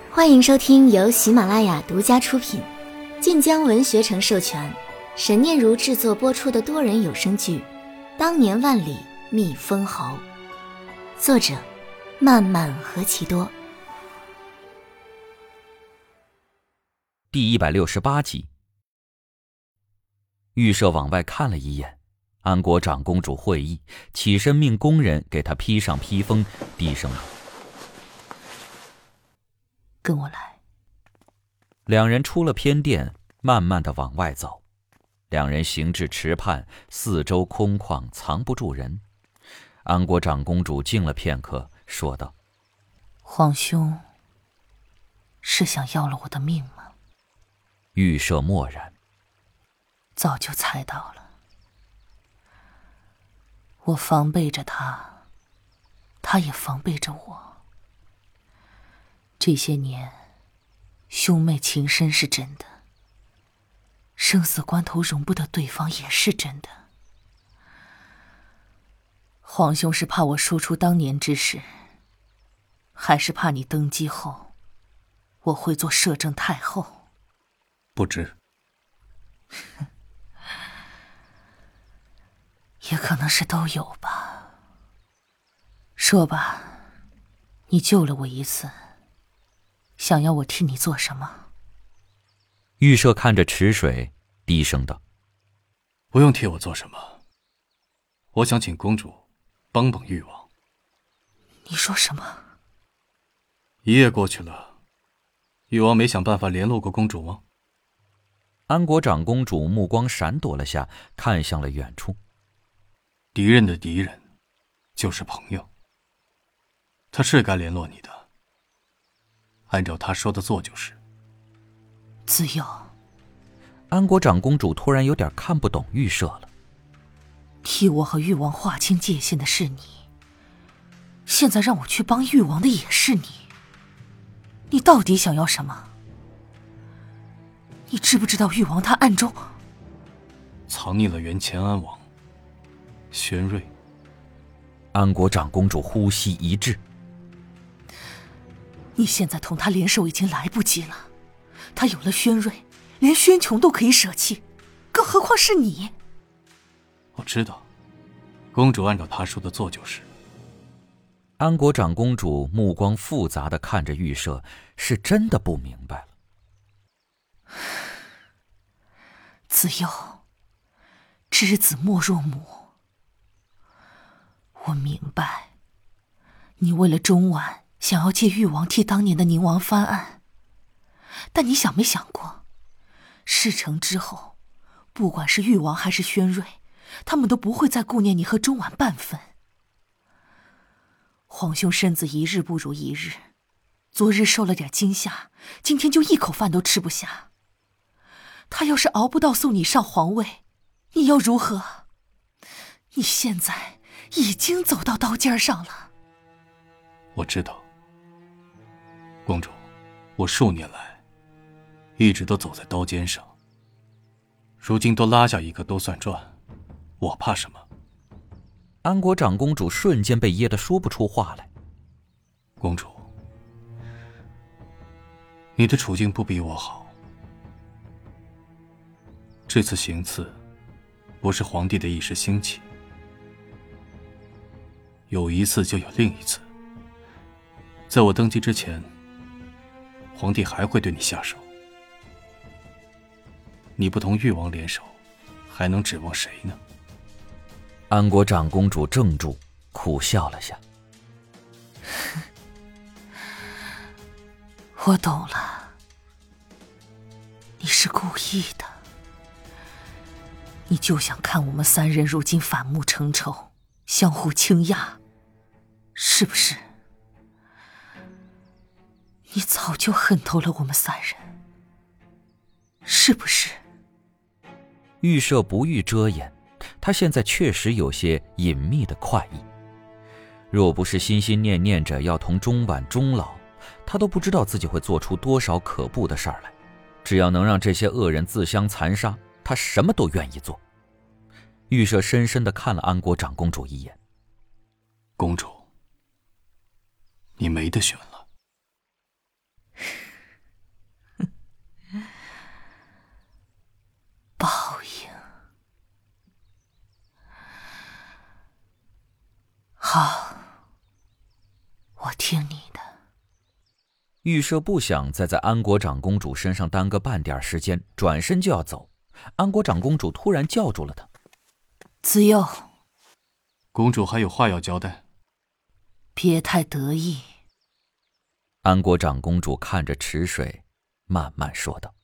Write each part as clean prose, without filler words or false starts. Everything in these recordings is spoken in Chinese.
欢迎收听由喜马拉雅独家出品，晋江文学城授权，沈念如制作播出的多人有声剧《当年万里觅封侯》，作者漫漫何其多。 第168集。预设往外看了一眼，安国长公主会意，起身命工人给她披上披风，低声道： 跟我来。 两人出了偏殿，慢慢地往外走。两人行至池畔，四周空旷，藏不住人。安国长公主静了片刻，说道： 皇兄是想要了我的命吗？ 预设默然。 早就猜到了。我防备着他，他也防备着我。这些年兄妹情深是真的，生死关头容不得对方也是真的。皇兄是怕我说出当年之事，还是怕你登基后我会做摄政太后？ 不知。 也可能是都有吧。说吧，你救了我一次，想要我替你做什么？ 预设看着池水，低声道： 不用替我做什么，我想请公主帮帮誉王。 你说什么？ 一夜过去了，誉王没想办法联络过公主吗？ 安国长公主目光闪躲了下，看向了远处。 敌人的敌人就是朋友，他是该联络你的，按照他说的做就是。 子佑。 安国长公主突然有点看不懂预设了。 替我和誉王划清界限的是你，现在让我去帮誉王的也是你，你到底想要什么？你知不知道誉王他暗中藏匿了原前安王宣瑞？ 安国长公主呼吸一滞。 你现在同他联手已经来不及了，他有了宣瑞，连宣琼都可以舍弃，更何况是你。 我知道，公主按照他说的做就是。 安国长公主目光复杂地看着预设，是真的不明白了。 子佑，知子莫若母。我明白，你为了中婉想要借誉王替当年的宁王翻案，但你想没想过，事成之后，不管是誉王还是宣瑞，他们都不会再顾念你和中婉半分。皇兄身子一日不如一日，昨日受了点惊吓，今天就一口饭都吃不下。他要是熬不到送你上皇位，你要如何？你现在已经走到刀尖上了。 我知道，公主，我数年来一直都走在刀尖上，如今多拉下一个都算赚，我怕什么？ 安国长公主瞬间被噎得说不出话来。 公主，你的处境不比我好。这次行刺不是皇帝的一时兴起，有一次就有另一次。在我登基之前，皇帝还会对你下手。你不同誉王联手，还能指望谁呢？ 安国长公主怔住，苦笑了下。 我懂了，你是故意的。你就想看我们三人如今反目成仇，相互倾轧，是不是？你早就恨透了我们三人，是不是？ 预设不欲遮掩，他现在确实有些隐秘的快意。若不是心心念念着要同中婉终老，他都不知道自己会做出多少可怖的事儿来。只要能让这些恶人自相残杀，他什么都愿意做。预设深深地看了安国长公主一眼。 公主，你没得选了。 听你的。 玉舍不想再在安国长公主身上耽搁半点时间，转身就要走。安国长公主突然叫住了他：“ 子佑， 公主还有话要交代。” 别太得意。 安国长公主看着池水，慢慢说道：“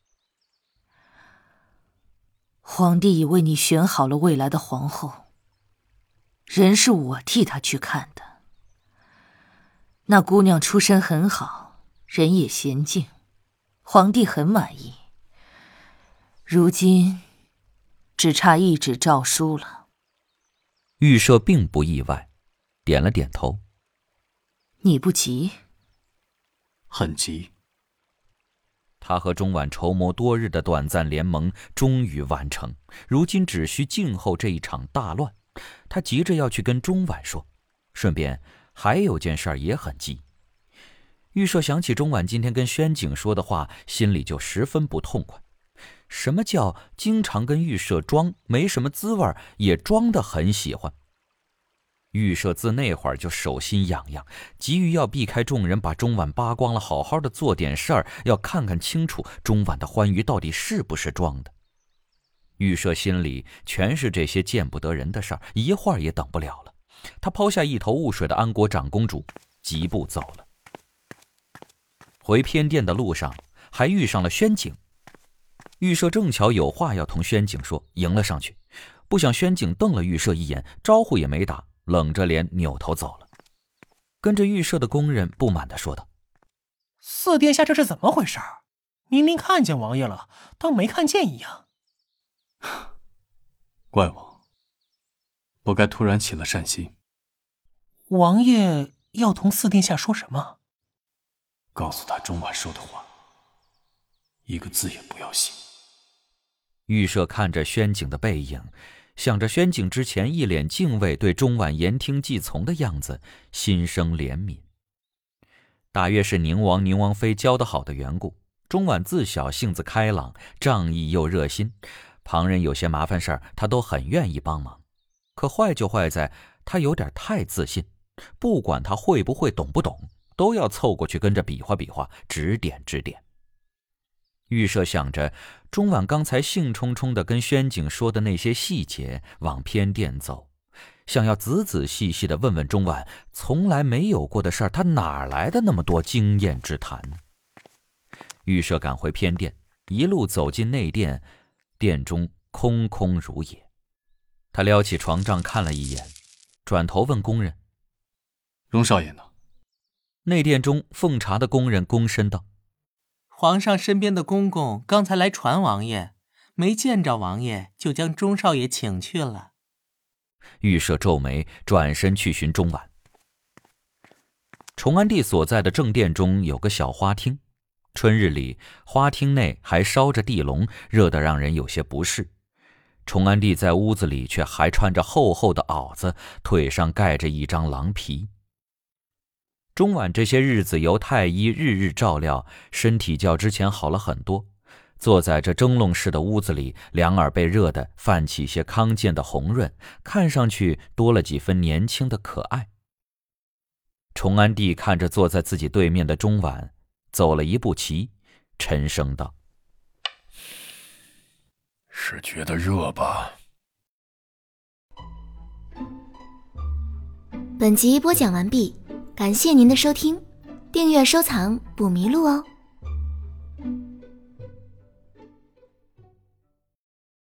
皇帝已为你选好了未来的皇后，人是我替他去看的。那姑娘出身很好，人也娴静，皇帝很满意。如今只差一纸诏书了。” 玉舍并不意外，点了点头：“ 你不急？”“ 很急。” 他和钟婉筹谋多日的短暂联盟终于完成，如今只需静候这一场大乱。他急着要去跟钟婉说，顺便还有件事也很急。玉舍想起钟婉今天跟宣景说的话，心里就十分不痛快。什么叫经常跟玉舍装没什么滋味，也装得很喜欢？玉舍自那会儿就手心痒痒，急于要避开众人，把钟婉扒光了，好好的做点事儿，要看看清楚钟婉的欢愉到底是不是装的。玉舍心里全是这些见不得人的事儿，一会儿也等不了了。他抛下一头雾水的安国长公主，疾步走了。回偏殿的路上还遇上了宣景。玉舍正巧有话要同宣景说，迎了上去，不想宣景瞪了玉舍一眼，招呼也没打，冷着脸扭头走了。跟着玉舍的宫人不满地说道：“ 四殿下这是怎么回事？明明看见王爷了，当没看见一样。” 怪我，不该突然起了善心。 王爷要同四殿下说什么？ 告诉他钟婉说的话，一个字也不要信。 玉舍看着宣景的背影，想着宣景之前一脸敬畏，对钟婉言听计从的样子，心生怜悯。大约是宁王、宁王妃教得好的缘故，钟婉自小性子开朗，仗义又热心，旁人有些麻烦事儿，她都很愿意帮忙。可坏就坏在她有点太自信，不管她会不会懂不懂，都要凑过去跟着比划比划，指点指点。玉舍想着钟婉刚才兴冲冲地跟宣景说的那些细节，往偏殿走，想要仔仔细细地问问钟婉从来没有过的事儿，她哪来的那么多经验之谈呢？玉舍赶回偏殿，一路走进内殿，殿中空空如也。他撩起床帐看了一眼，转头问宫人：“ 荣少爷呢？” 内殿中奉茶的宫人躬身道：“ 皇上身边的公公刚才来传王爷，没见着王爷，就将钟少爷请去了。” 玉舍皱眉，转身去寻钟婉。崇安帝所在的正殿中有个小花厅，春日里花厅内还烧着地笼，热得让人有些不适。崇安帝在屋子里却还穿着厚厚的袄子，腿上盖着一张狼皮。钟婉这些日子由太医日日照料，身体较之前好了很多，坐在这蒸笼式的屋子里，两耳被热得泛起些康健的红润，看上去多了几分年轻的可爱。崇安帝看着坐在自己对面的钟婉，走了一步棋，沉声道：“ 是觉得热吧？” 本集播讲完毕，感谢您的收听，订阅收藏不迷路哦。